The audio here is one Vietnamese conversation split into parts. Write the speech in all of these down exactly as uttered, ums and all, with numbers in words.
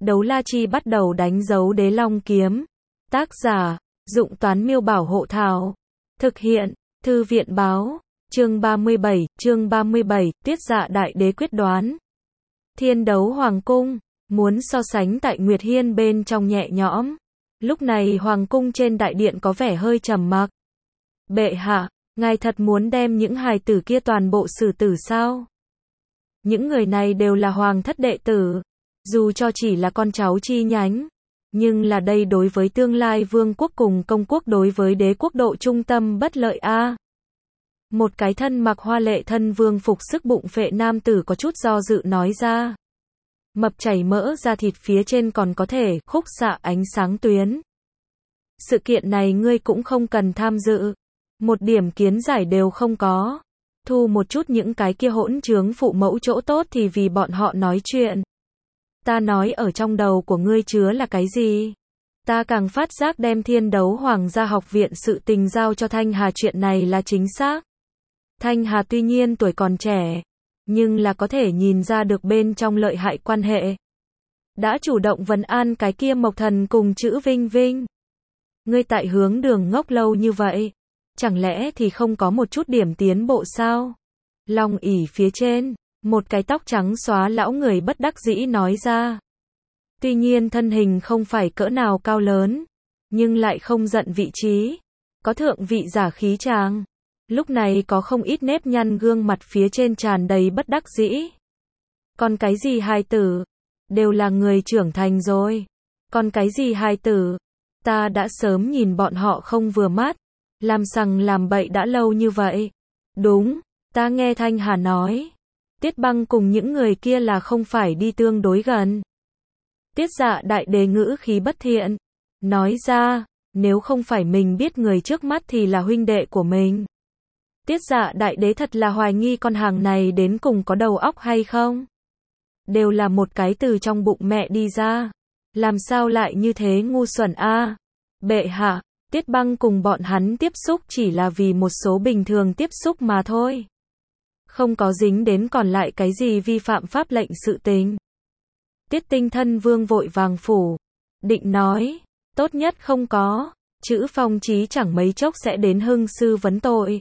Đấu la chi bắt đầu đánh dấu đế long kiếm. Tác giả, Dụng Toán Miêu Bảo Hộ Thảo. Thực hiện, Thư viện Báo. Chương ba mươi bảy, chương ba mươi bảy, Tiết Dạ Đại Đế quyết đoán. Thiên Đấu Hoàng Cung, muốn so sánh tại Nguyệt Hiên bên trong nhẹ nhõm. Lúc này Hoàng Cung trên đại điện có vẻ hơi trầm mặc. Bệ hạ, ngài thật muốn đem những hài tử kia toàn bộ xử tử sao? Những người này đều là hoàng thất đệ tử. Dù cho chỉ là con cháu chi nhánh. Nhưng là đây đối với tương lai vương quốc cùng công quốc đối với đế quốc độ trung tâm bất lợi a. À. Một cái thân mặc hoa lệ thân vương phục sức bụng phệ nam tử có chút do dự nói ra. Mập chảy mỡ ra thịt phía trên còn có thể khúc xạ ánh sáng tuyến. Sự kiện này ngươi cũng không cần tham dự. Một điểm kiến giải đều không có. Thu một chút những cái kia hỗn trướng phụ mẫu chỗ tốt thì vì bọn họ nói chuyện. Ta nói ở trong đầu của ngươi chứa là cái gì? Ta càng phát giác đem Thiên Đấu Hoàng gia học viện sự tình giao cho Thanh Hà chuyện này là chính xác. Thanh Hà tuy nhiên tuổi còn trẻ, nhưng là có thể nhìn ra được bên trong lợi hại quan hệ. Đã chủ động vấn an cái kia Mộc Thần cùng chữ Vinh Vinh. Ngươi tại hướng đường ngốc lâu như vậy, chẳng lẽ thì không có một chút điểm tiến bộ sao? Long ỷ phía trên, một cái tóc trắng xóa lão người bất đắc dĩ nói ra. Tuy nhiên thân hình không phải cỡ nào cao lớn, nhưng lại không giận vị trí, có thượng vị giả khí tràng. Lúc này có không ít nếp nhăn gương mặt phía trên tràn đầy bất đắc dĩ. Còn cái gì hài tử? Đều là người trưởng thành rồi. Còn cái gì hài tử? Ta đã sớm nhìn bọn họ không vừa mắt. Làm sằng làm bậy đã lâu như vậy. Đúng, ta nghe Thanh Hà nói. Tiết Băng cùng những người kia là không phải đi tương đối gần. Tiết Dạ Đại Đế ngữ khí bất thiện. Nói ra, nếu không phải mình biết người trước mắt thì là huynh đệ của mình. Tiết Dạ Đại Đế thật là hoài nghi con hàng này đến cùng có đầu óc hay không. Đều là một cái từ trong bụng mẹ đi ra. Làm sao lại như thế ngu xuẩn a? À? Bệ hạ, Tiết Băng cùng bọn hắn tiếp xúc chỉ là vì một số bình thường tiếp xúc mà thôi. Không có dính đến còn lại cái gì vi phạm pháp lệnh sự tình. Tiết Tinh Thân Vương vội vàng phủ. Định nói, tốt nhất không có. Chữ Phong Chí chẳng mấy chốc sẽ đến hưng sư vấn tội.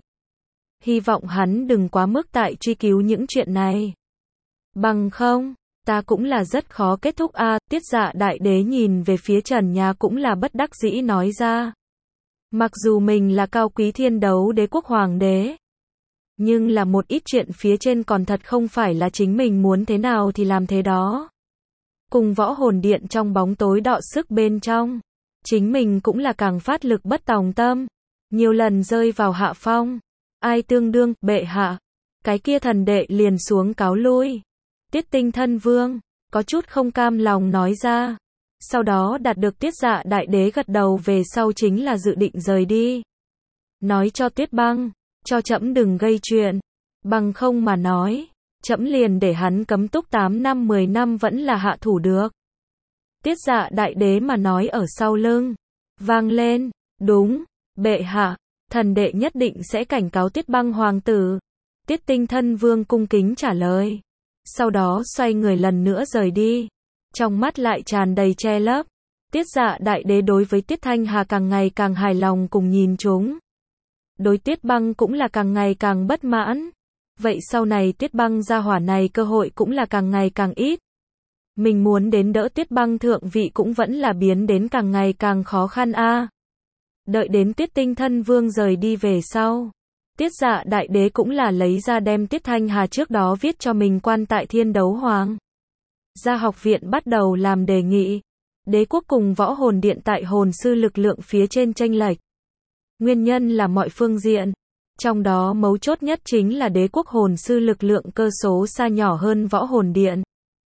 Hy vọng hắn đừng quá mức tại truy cứu những chuyện này. Bằng không, ta cũng là rất khó kết thúc a. À, Tiết Dạ Đại Đế nhìn về phía trần nhà cũng là bất đắc dĩ nói ra. Mặc dù mình là cao quý thiên đấu đế quốc hoàng đế, nhưng là một ít chuyện phía trên còn thật không phải là chính mình muốn thế nào thì làm thế đó. Cùng võ hồn điện trong bóng tối đọ sức bên trong, chính mình cũng là càng phát lực bất tòng tâm, nhiều lần rơi vào hạ phong. Ai tương đương, bệ hạ, cái kia thần đệ liền xuống cáo lui. Tiết Tinh Thân Vương, có chút không cam lòng nói ra. Sau đó đạt được Tiết Dạ Đại Đế gật đầu về sau chính là dự định rời đi. Nói cho Tiết Băng, cho trẫm đừng gây chuyện. Bằng không mà nói, trẫm liền để hắn cấm túc tám năm mười năm vẫn là hạ thủ được. Tiết Dạ Đại Đế mà nói ở sau lưng. Vang lên, đúng, bệ hạ. Thần đệ nhất định sẽ cảnh cáo Tiết Băng hoàng tử. Tiết Tinh Thân Vương cung kính trả lời. Sau đó xoay người lần nữa rời đi. Trong mắt lại tràn đầy che lấp. Tiết Dạ Đại Đế đối với Tiết Thanh Hà càng ngày càng hài lòng cùng nhìn chúng. Đối Tiết Băng cũng là càng ngày càng bất mãn. Vậy sau này Tiết Băng gia hỏa này cơ hội cũng là càng ngày càng ít. Mình muốn đến đỡ Tiết Băng thượng vị cũng vẫn là biến đến càng ngày càng khó khăn a. À. Đợi đến Tiết Tinh Thân Vương rời đi về sau, Tiết Dạ Đại Đế cũng là lấy ra đem Tiết Thanh Hà trước đó viết cho mình quan tại Thiên Đấu Hoàng gia học viện bắt đầu làm đề nghị. Đế quốc cùng võ hồn điện tại hồn sư lực lượng phía trên chênh lệch. Nguyên nhân là mọi phương diện, trong đó mấu chốt nhất chính là đế quốc hồn sư lực lượng cơ số xa nhỏ hơn võ hồn điện.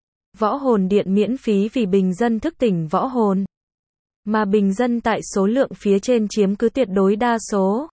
Võ hồn điện miễn phí vì bình dân thức tỉnh võ hồn, mà bình dân tại số lượng phía trên chiếm cứ tuyệt đối đa số.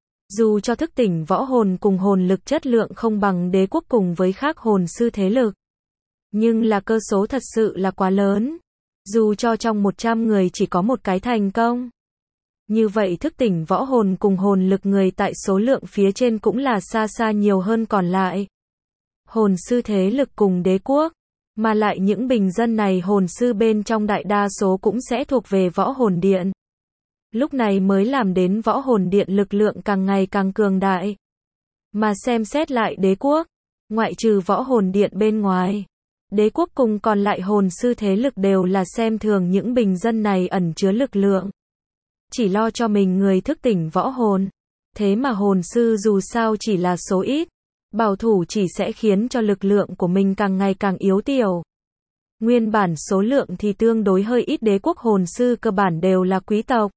Dù cho thức tỉnh võ hồn cùng hồn lực chất lượng không bằng đế quốc cùng với khác hồn sư thế lực, nhưng là cơ số thật sự là quá lớn. Dù cho trong một trăm người chỉ có một cái thành công, như vậy thức tỉnh võ hồn cùng hồn lực người tại số lượng phía trên cũng là xa xa nhiều hơn còn lại. Hồn sư thế lực cùng đế quốc, Mà lại những bình dân này hồn sư bên trong đại đa số cũng sẽ thuộc về võ hồn điện. Lúc này mới làm đến võ hồn điện lực lượng càng ngày càng cường đại. Mà xem xét lại đế quốc, ngoại trừ võ hồn điện bên ngoài, đế quốc cùng còn lại hồn sư thế lực đều là xem thường những bình dân này ẩn chứa lực lượng. Chỉ lo cho mình người thức tỉnh võ hồn. Thế mà hồn sư dù sao chỉ là số ít. Bảo thủ chỉ sẽ khiến cho lực lượng của mình càng ngày càng yếu tiểu. Nguyên bản số lượng thì tương đối hơi ít, đế quốc hồn sư cơ bản đều là quý tộc.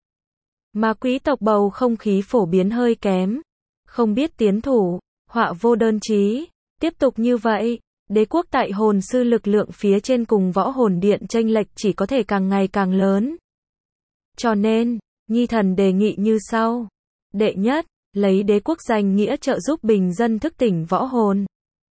Mà quý tộc bầu không khí phổ biến hơi kém. Không biết tiến thủ, họa vô đơn chí. Tiếp tục như vậy, đế quốc tại hồn sư lực lượng phía trên cùng võ hồn điện chênh lệch chỉ có thể càng ngày càng lớn. Cho nên, Nhi thần đề nghị như sau. Đệ nhất, lấy đế quốc danh nghĩa trợ giúp bình dân thức tỉnh võ hồn.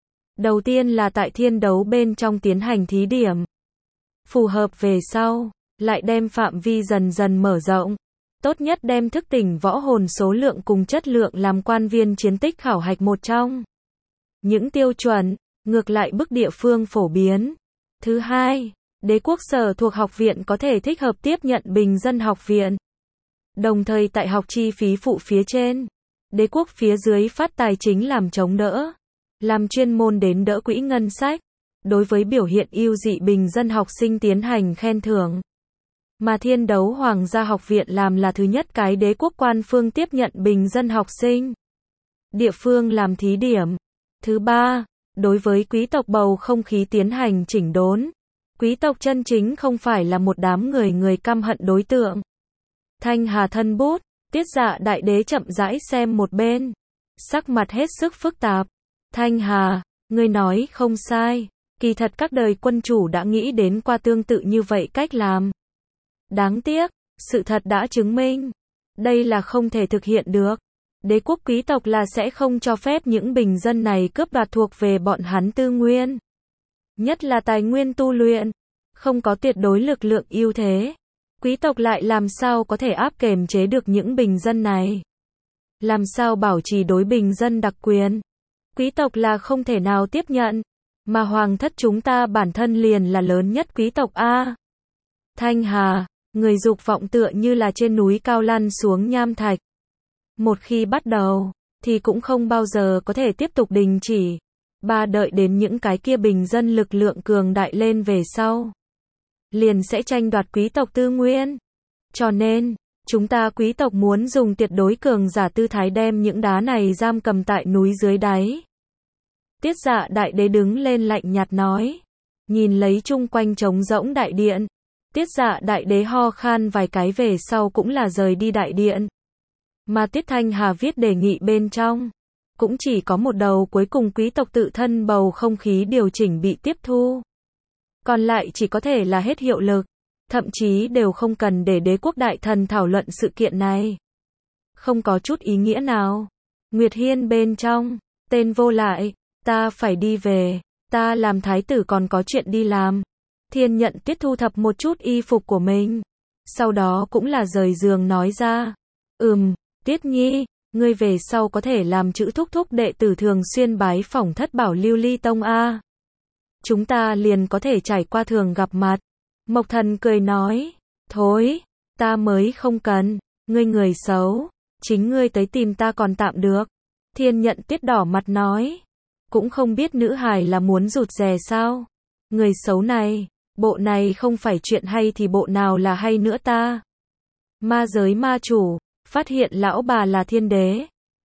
Đầu tiên là tại thiên đấu bên trong tiến hành thí điểm. Phù hợp về sau, lại đem phạm vi dần dần mở rộng. Tốt nhất đem thức tỉnh võ hồn số lượng cùng chất lượng làm quan viên chiến tích khảo hạch một trong những tiêu chuẩn, ngược lại bức địa phương phổ biến. Thứ hai, đế quốc sở thuộc học viện có thể thích hợp tiếp nhận bình dân học viện. Đồng thời tại học chi phí phụ phía trên, đế quốc phía dưới phát tài chính làm chống đỡ, làm chuyên môn đến đỡ quỹ ngân sách, đối với biểu hiện ưu dị bình dân học sinh tiến hành khen thưởng. Mà thiên đấu hoàng gia học viện làm là thứ nhất cái đế quốc quan phương tiếp nhận bình dân học sinh. Địa phương làm thí điểm. Thứ ba, đối với quý tộc bầu không khí tiến hành chỉnh đốn. Quý tộc chân chính không phải là một đám người người căm hận đối tượng. Thanh Hà thân bút, Tiết Dạ đại đế chậm rãi xem một bên. Sắc mặt hết sức phức tạp. Thanh Hà, ngươi nói không sai. Kỳ thật các đời quân chủ đã nghĩ đến qua tương tự như vậy cách làm. Đáng tiếc, sự thật đã chứng minh. Đây là không thể thực hiện được. Đế quốc quý tộc là sẽ không cho phép những bình dân này cướp đoạt thuộc về bọn hắn tư nguyên. Nhất là tài nguyên tu luyện. Không có tuyệt đối lực lượng ưu thế. Quý tộc lại làm sao có thể áp kềm chế được những bình dân này? Làm sao bảo trì đối bình dân đặc quyền? Quý tộc là không thể nào tiếp nhận. Mà hoàng thất chúng ta bản thân liền là lớn nhất quý tộc A. Thanh Hà, người dục vọng tựa như là trên núi cao lăn xuống nham thạch. Một khi bắt đầu, thì cũng không bao giờ có thể tiếp tục đình chỉ. Ba đợi đến những cái kia bình dân lực lượng cường đại lên về sau. Liền sẽ tranh đoạt quý tộc tư nguyên. Cho nên, chúng ta quý tộc muốn dùng tuyệt đối cường giả tư thái đem những đá này giam cầm tại núi dưới đáy. Tiết Dạ đại đế đứng lên lạnh nhạt nói. Nhìn lấy chung quanh trống rỗng đại điện. Tiết Dạ đại đế ho khan vài cái về sau cũng là rời đi đại điện. Mà Tiết Thanh Hà viết đề nghị bên trong. Cũng chỉ có một đầu cuối cùng quý tộc tự thân bầu không khí điều chỉnh bị tiếp thu. Còn lại chỉ có thể là hết hiệu lực. Thậm chí đều không cần để đế quốc đại thần thảo luận sự kiện này. Không có chút ý nghĩa nào. Nguyệt Hiên bên trong. Tên vô lại. Ta phải đi về. Ta làm thái tử còn có chuyện đi làm. Thiên Nhận Tiết thu thập một chút y phục của mình. Sau đó cũng là rời giường nói ra. Ừm, Tiết Nhi, ngươi về sau có thể làm chữ thúc thúc đệ tử thường xuyên bái phỏng thất bảo lưu ly tông A. Chúng ta liền có thể trải qua thường gặp mặt. Mộc Thần cười nói. Thối, ta mới không cần. Ngươi người xấu. Chính ngươi tới tìm ta còn tạm được. Thiên Nhận Tiết đỏ mặt nói. Cũng không biết nữ hài là muốn rụt rè sao. Người xấu này. Bộ này không phải chuyện hay thì bộ nào là hay nữa ta. Ma giới ma chủ. Phát hiện lão bà là thiên đế.